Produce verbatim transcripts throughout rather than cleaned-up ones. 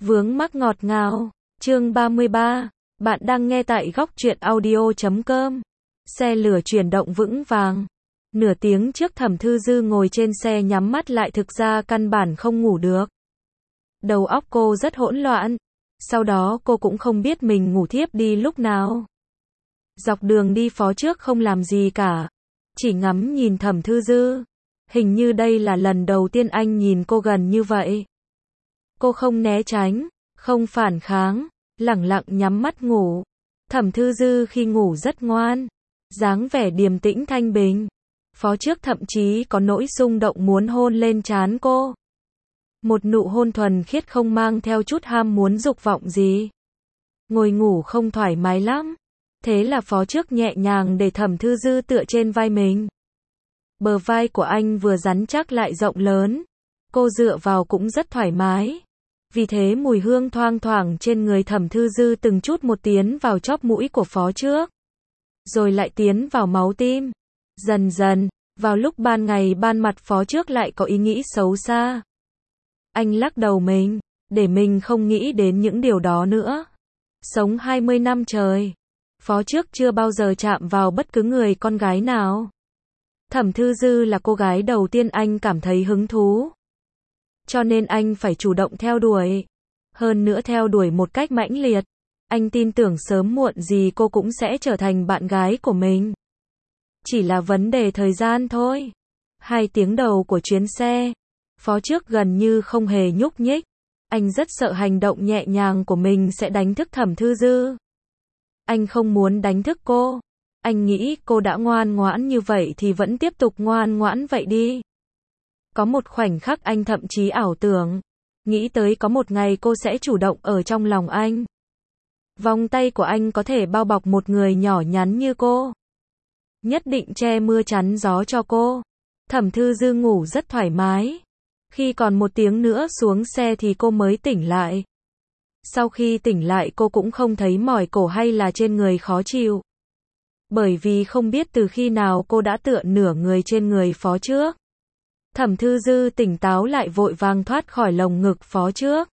Vướng mắc ngọt ngào, chương ba mươi ba, bạn đang nghe tại góc truyện audio chấm com. Xe lửa chuyển động vững vàng. Nửa tiếng trước Thẩm Thư Dư ngồi trên xe nhắm mắt lại thực ra căn bản không ngủ được. Đầu óc cô rất hỗn loạn. Sau đó cô cũng không biết mình ngủ thiếp đi lúc nào. Dọc đường đi Phó Trước không làm gì cả. Chỉ ngắm nhìn Thẩm Thư Dư. Hình như đây là lần đầu tiên anh nhìn cô gần như vậy. Cô không né tránh, không phản kháng, lẳng lặng nhắm mắt ngủ. Thẩm Thư Dư khi ngủ rất ngoan, dáng vẻ điềm tĩnh thanh bình. Phó Trước thậm chí có nỗi xung động muốn hôn lên trán cô. Một nụ hôn thuần khiết không mang theo chút ham muốn dục vọng gì. Ngồi ngủ không thoải mái lắm. Thế là Phó Trước nhẹ nhàng để Thẩm Thư Dư tựa trên vai mình. Bờ vai của anh vừa rắn chắc lại rộng lớn. Cô dựa vào cũng rất thoải mái. Vì thế mùi hương thoang thoảng trên người Thẩm Thư Dư từng chút một tiến vào chóp mũi của Phó Trước. Rồi lại tiến vào máu tim. Dần dần, vào lúc ban ngày ban mặt Phó Trước lại có ý nghĩ xấu xa. Anh lắc đầu mình, để mình không nghĩ đến những điều đó nữa. Sống hai mươi năm trời, Phó Trước chưa bao giờ chạm vào bất cứ người con gái nào. Thẩm Thư Dư là cô gái đầu tiên anh cảm thấy hứng thú. Cho nên anh phải chủ động theo đuổi. Hơn nữa theo đuổi một cách mãnh liệt. Anh tin tưởng sớm muộn gì cô cũng sẽ trở thành bạn gái của mình. Chỉ là vấn đề thời gian thôi. Hai tiếng đầu của chuyến xe, Phó Trước gần như không hề nhúc nhích. Anh rất sợ hành động nhẹ nhàng của mình sẽ đánh thức Thẩm Thư Dư. Anh không muốn đánh thức cô. Anh nghĩ cô đã ngoan ngoãn như vậy thì vẫn tiếp tục ngoan ngoãn vậy đi. Có một khoảnh khắc anh thậm chí ảo tưởng, nghĩ tới có một ngày cô sẽ chủ động ở trong lòng anh. Vòng tay của anh có thể bao bọc một người nhỏ nhắn như cô. Nhất định che mưa chắn gió cho cô. Thẩm Thư Dư ngủ rất thoải mái. Khi còn một tiếng nữa xuống xe thì cô mới tỉnh lại. Sau khi tỉnh lại cô cũng không thấy mỏi cổ hay là trên người khó chịu. Bởi vì không biết từ khi nào cô đã tựa nửa người trên người Phó Trước. Thẩm Thư Dư tỉnh táo lại vội vàng thoát khỏi lồng ngực Phó Trước.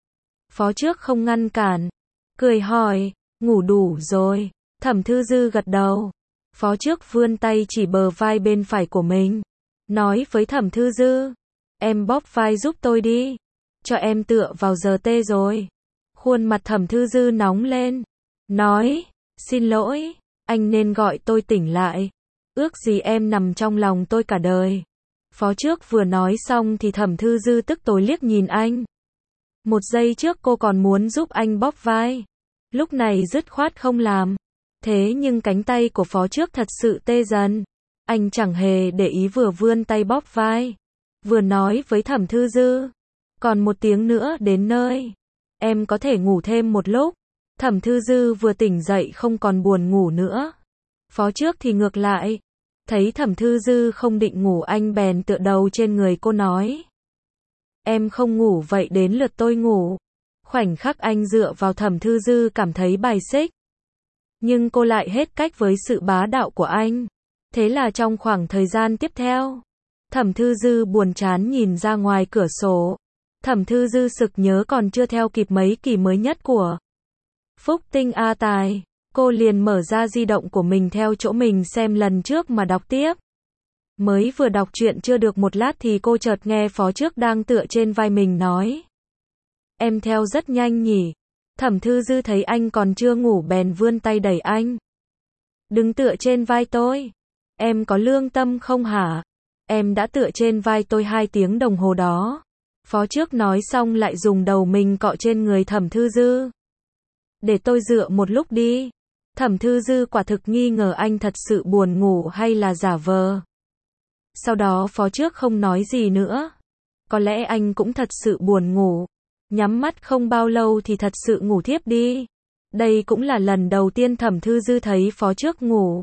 Phó Trước không ngăn cản, cười hỏi, ngủ đủ rồi. Thẩm Thư Dư gật đầu. Phó Trước vươn tay chỉ bờ vai bên phải của mình, nói với Thẩm Thư Dư, em bóp vai giúp tôi đi, cho em tựa vào giờ tê rồi. Khuôn mặt Thẩm Thư Dư nóng lên, nói, xin lỗi, anh nên gọi tôi tỉnh lại, ước gì em nằm trong lòng tôi cả đời. Phó Trước vừa nói xong thì Thẩm Thư Dư tức tối liếc nhìn anh. Một giây trước cô còn muốn giúp anh bóp vai. Lúc này dứt khoát không làm. Thế nhưng cánh tay của Phó Trước thật sự tê dần. Anh chẳng hề để ý vừa vươn tay bóp vai. Vừa nói với Thẩm Thư Dư. Còn một tiếng nữa đến nơi. Em có thể ngủ thêm một lúc. Thẩm Thư Dư vừa tỉnh dậy không còn buồn ngủ nữa. Phó Trước thì ngược lại. Thấy Thẩm Thư Dư không định ngủ anh bèn tựa đầu trên người cô nói. Em không ngủ vậy đến lượt tôi ngủ. Khoảnh khắc anh dựa vào Thẩm Thư Dư cảm thấy bài xích. Nhưng cô lại hết cách với sự bá đạo của anh. Thế là trong khoảng thời gian tiếp theo, Thẩm Thư Dư buồn chán nhìn ra ngoài cửa sổ. Thẩm Thư Dư sực nhớ còn chưa theo kịp mấy kỳ mới nhất của Phúc Tinh A Tài. Cô liền mở ra di động của mình theo chỗ mình xem lần trước mà đọc tiếp. Mới vừa đọc truyện chưa được một lát thì cô chợt nghe Phó Trước đang tựa trên vai mình nói. Em theo rất nhanh nhỉ. Thẩm Thư Dư thấy anh còn chưa ngủ bèn vươn tay đẩy anh. Đừng tựa trên vai tôi. Em có lương tâm không hả? Em đã tựa trên vai tôi hai tiếng đồng hồ đó. Phó Trước nói xong lại dùng đầu mình cọ trên người Thẩm Thư Dư. Để tôi dựa một lúc đi. Thẩm Thư Dư quả thực nghi ngờ anh thật sự buồn ngủ hay là giả vờ. Sau đó Phó Trước không nói gì nữa. Có lẽ anh cũng thật sự buồn ngủ. Nhắm mắt không bao lâu thì thật sự ngủ thiếp đi. Đây cũng là lần đầu tiên Thẩm Thư Dư thấy Phó Trước ngủ.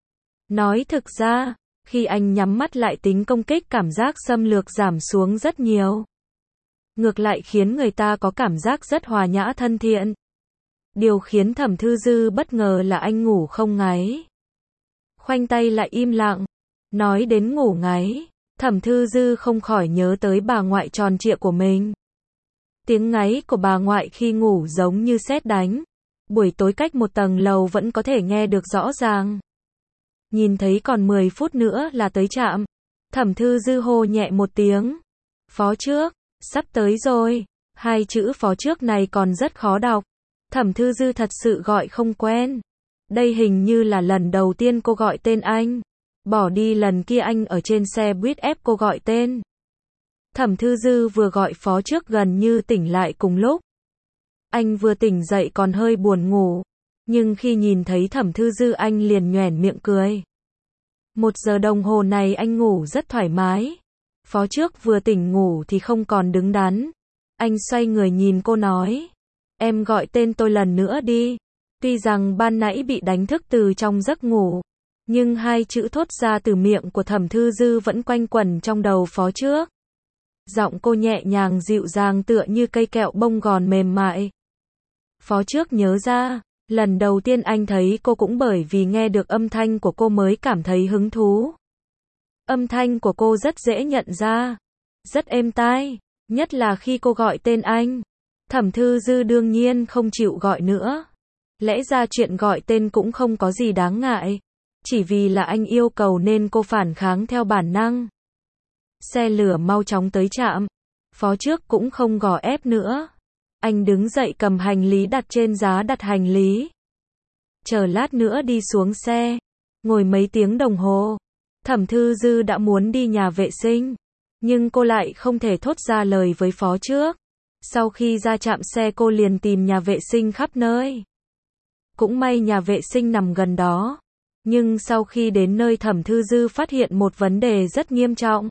Nói thực ra, khi anh nhắm mắt lại tính công kích cảm giác xâm lược giảm xuống rất nhiều. Ngược lại khiến người ta có cảm giác rất hòa nhã thân thiện. Điều khiến Thẩm Thư Dư bất ngờ là anh ngủ không ngáy. Khoanh tay lại im lặng. Nói đến ngủ ngáy, Thẩm Thư Dư không khỏi nhớ tới bà ngoại tròn trịa của mình. Tiếng ngáy của bà ngoại khi ngủ giống như sét đánh. Buổi tối cách một tầng lầu vẫn có thể nghe được rõ ràng. Nhìn thấy còn mười phút nữa là tới trạm. Thẩm Thư Dư hô nhẹ một tiếng. Phó trước, sắp tới rồi. Hai chữ phó trước này còn rất khó đọc. Thẩm Thư Dư thật sự gọi không quen. Đây hình như là lần đầu tiên cô gọi tên anh. Bỏ đi lần kia anh ở trên xe buýt ép cô gọi tên. Thẩm Thư Dư vừa gọi phó trước gần như tỉnh lại cùng lúc. Anh vừa tỉnh dậy còn hơi buồn ngủ. Nhưng khi nhìn thấy Thẩm Thư Dư anh liền nhoẻn miệng cười. Một giờ đồng hồ này anh ngủ rất thoải mái. Phó trước vừa tỉnh ngủ thì không còn đứng đắn. Anh xoay người nhìn cô nói. Em gọi tên tôi lần nữa đi. Tuy rằng ban nãy bị đánh thức từ trong giấc ngủ. Nhưng hai chữ thốt ra từ miệng của Thẩm Thư Dư vẫn quanh quẩn trong đầu phó trước. Giọng cô nhẹ nhàng dịu dàng tựa như cây kẹo bông gòn mềm mại. Phó trước nhớ ra, lần đầu tiên anh thấy cô cũng bởi vì nghe được âm thanh của cô mới cảm thấy hứng thú. Âm thanh của cô rất dễ nhận ra, rất êm tai, nhất là khi cô gọi tên anh. Thẩm Thư Dư đương nhiên không chịu gọi nữa. Lẽ ra chuyện gọi tên cũng không có gì đáng ngại. Chỉ vì là anh yêu cầu nên cô phản kháng theo bản năng. Xe lửa mau chóng tới trạm. Phó trước cũng không gò ép nữa. Anh đứng dậy cầm hành lý đặt trên giá đặt hành lý. Chờ lát nữa đi xuống xe. Ngồi mấy tiếng đồng hồ. Thẩm Thư Dư đã muốn đi nhà vệ sinh. Nhưng cô lại không thể thốt ra lời với phó trước. Sau khi ra trạm xe cô liền tìm nhà vệ sinh khắp nơi. Cũng may nhà vệ sinh nằm gần đó. Nhưng sau khi đến nơi Thẩm Thư Dư phát hiện một vấn đề rất nghiêm trọng.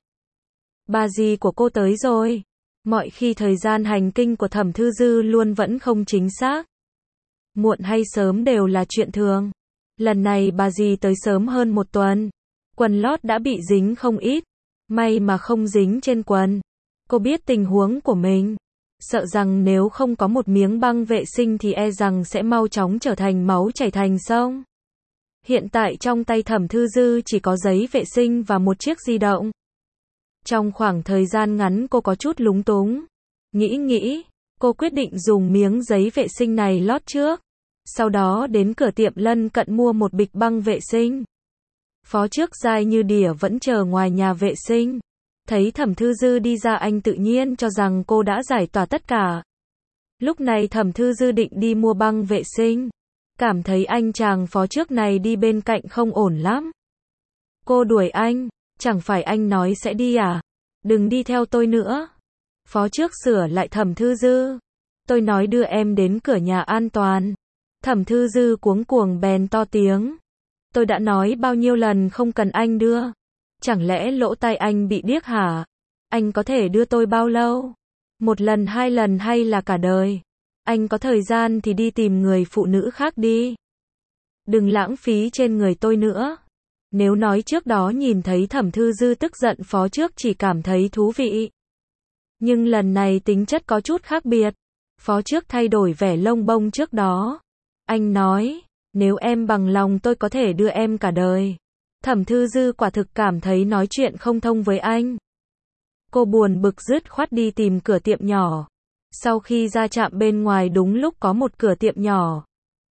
Bà dì của cô tới rồi. Mọi khi thời gian hành kinh của Thẩm Thư Dư luôn vẫn không chính xác. Muộn hay sớm đều là chuyện thường. Lần này bà dì tới sớm hơn một tuần. Quần lót đã bị dính không ít. May mà không dính trên quần. Cô biết tình huống của mình. Sợ rằng nếu không có một miếng băng vệ sinh thì e rằng sẽ mau chóng trở thành máu chảy thành sông. Hiện tại trong tay Thẩm Thư Dư chỉ có giấy vệ sinh và một chiếc di động. Trong khoảng thời gian ngắn cô có chút lúng túng. Nghĩ nghĩ, cô quyết định dùng miếng giấy vệ sinh này lót trước. Sau đó đến cửa tiệm lân cận mua một bịch băng vệ sinh. Phó trước dai như đỉa vẫn chờ ngoài nhà vệ sinh. Thấy Thẩm Thư Dư đi ra anh tự nhiên cho rằng cô đã giải tỏa tất cả. Lúc này Thẩm Thư Dư định đi mua băng vệ sinh. Cảm thấy anh chàng phó trước này đi bên cạnh không ổn lắm. Cô đuổi anh, chẳng phải anh nói sẽ đi à? Đừng đi theo tôi nữa. Phó trước sửa lại Thẩm Thư Dư. Tôi nói đưa em đến cửa nhà an toàn. Thẩm Thư Dư cuống cuồng bèn to tiếng. Tôi đã nói bao nhiêu lần không cần anh đưa. Chẳng lẽ lỗ tai anh bị điếc hả? Anh có thể đưa tôi bao lâu? Một lần hai lần hay là cả đời? Anh có thời gian thì đi tìm người phụ nữ khác đi. Đừng lãng phí trên người tôi nữa. Nếu nói trước đó nhìn thấy Thẩm Thư Dư tức giận phó trước chỉ cảm thấy thú vị. Nhưng lần này tính chất có chút khác biệt. Phó trước thay đổi vẻ lông bông trước đó. Anh nói, nếu em bằng lòng tôi có thể đưa em cả đời. Thẩm Thư Dư quả thực cảm thấy nói chuyện không thông với anh. Cô buồn bực dứt khoát đi tìm cửa tiệm nhỏ. Sau khi ra trạm bên ngoài đúng lúc có một cửa tiệm nhỏ.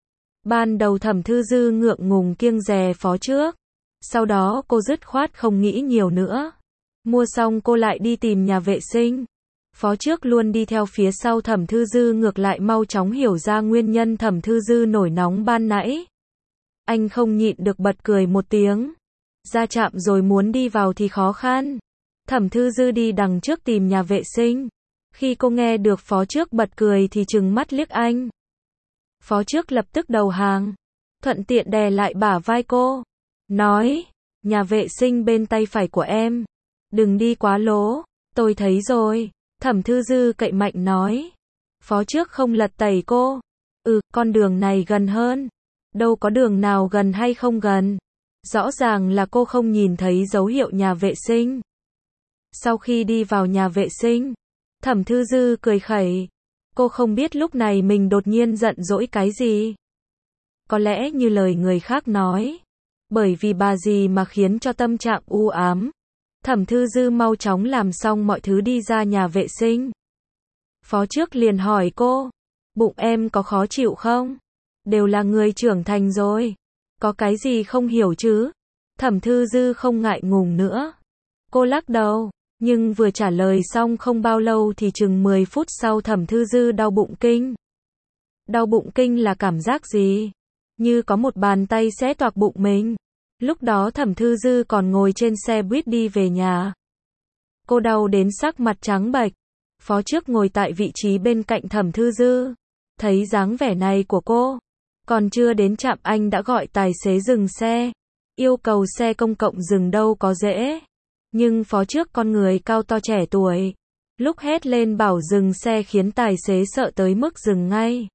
Ban đầu Thẩm Thư Dư ngượng ngùng kiêng dè phó trước. Sau đó cô dứt khoát không nghĩ nhiều nữa. Mua xong cô lại đi tìm nhà vệ sinh. Phó trước luôn đi theo phía sau Thẩm Thư Dư ngược lại mau chóng hiểu ra nguyên nhân Thẩm Thư Dư nổi nóng ban nãy. Anh không nhịn được bật cười một tiếng. Ra trạm rồi muốn đi vào thì khó khăn. Thẩm Thư Dư đi đằng trước tìm nhà vệ sinh. Khi cô nghe được phó trước bật cười thì trừng mắt liếc anh. Phó trước lập tức đầu hàng. Thuận tiện đè lại bả vai cô. Nói, nhà vệ sinh bên tay phải của em. Đừng đi quá lố. Tôi thấy rồi. Thẩm Thư Dư cậy mạnh nói. Phó trước không lật tẩy cô. Ừ, con đường này gần hơn. Đâu có đường nào gần hay không gần. Rõ ràng là cô không nhìn thấy dấu hiệu nhà vệ sinh. Sau khi đi vào nhà vệ sinh, Thẩm Thư Dư cười khẩy. Cô không biết lúc này mình đột nhiên giận dỗi cái gì. Có lẽ như lời người khác nói. Bởi vì bà gì mà khiến cho tâm trạng u ám. Thẩm Thư Dư mau chóng làm xong mọi thứ đi ra nhà vệ sinh. Phó trước liền hỏi cô, bụng em có khó chịu không? Đều là người trưởng thành rồi. Có cái gì không hiểu chứ? Thẩm Thư Dư không ngại ngùng nữa. Cô lắc đầu, nhưng vừa trả lời xong không bao lâu thì chừng mười phút sau Thẩm Thư Dư đau bụng kinh. Đau bụng kinh là cảm giác gì? Như có một bàn tay xé toạc bụng mình. Lúc đó Thẩm Thư Dư còn ngồi trên xe buýt đi về nhà. Cô đau đến sắc mặt trắng bệch. Phó trước ngồi tại vị trí bên cạnh Thẩm Thư Dư. Thấy dáng vẻ này của cô, còn chưa đến trạm anh đã gọi tài xế dừng xe. Yêu cầu xe công cộng dừng đâu có dễ. Nhưng phó trước con người cao to trẻ tuổi. Lúc hét lên bảo dừng xe khiến tài xế sợ tới mức dừng ngay.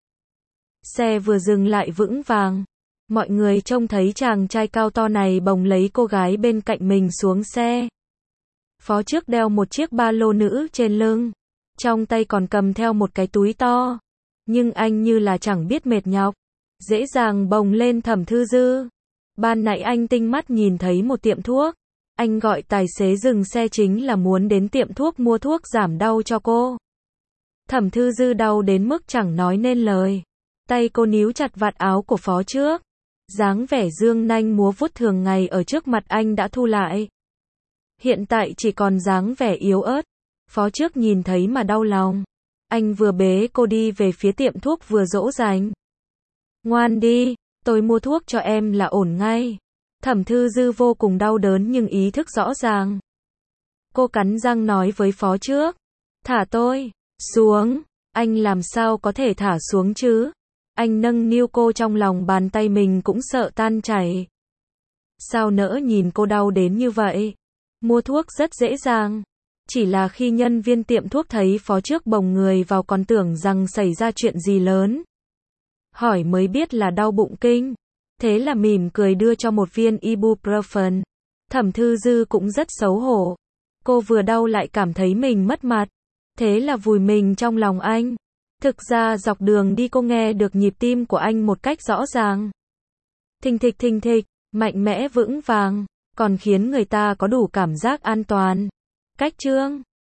Xe vừa dừng lại vững vàng. Mọi người trông thấy chàng trai cao to này bồng lấy cô gái bên cạnh mình xuống xe. Phó trước đeo một chiếc ba lô nữ trên lưng. Trong tay còn cầm theo một cái túi to. Nhưng anh như là chẳng biết mệt nhọc. Dễ dàng bồng lên Thẩm Thư Dư. Ban nãy anh tinh mắt nhìn thấy một tiệm thuốc. Anh gọi tài xế dừng xe chính là muốn đến tiệm thuốc mua thuốc giảm đau cho cô. Thẩm Thư Dư đau đến mức chẳng nói nên lời. Tay cô níu chặt vạt áo của phó trước. Dáng vẻ dương nanh múa vuốt thường ngày ở trước mặt anh đã thu lại. Hiện tại chỉ còn dáng vẻ yếu ớt. Phó trước nhìn thấy mà đau lòng. Anh vừa bế cô đi về phía tiệm thuốc vừa dỗ dành. Ngoan đi, tôi mua thuốc cho em là ổn ngay. Thẩm Thư Dư vô cùng đau đớn nhưng ý thức rõ ràng. Cô cắn răng nói với phó trước. Thả tôi xuống. Anh làm sao có thể thả xuống chứ? Anh nâng niu cô trong lòng bàn tay mình cũng sợ tan chảy. Sao nỡ nhìn cô đau đến như vậy? Mua thuốc rất dễ dàng. Chỉ là khi nhân viên tiệm thuốc thấy phó trước bồng người vào còn tưởng rằng xảy ra chuyện gì lớn. Hỏi mới biết là đau bụng kinh. Thế là mỉm cười đưa cho một viên ibuprofen. Thẩm Thư Dư cũng rất xấu hổ. Cô vừa đau lại cảm thấy mình mất mặt. Thế là vùi mình trong lòng anh. Thực ra dọc đường đi cô nghe được nhịp tim của anh một cách rõ ràng. Thình thịch thình thịch, mạnh mẽ vững vàng, còn khiến người ta có đủ cảm giác an toàn. Cách chương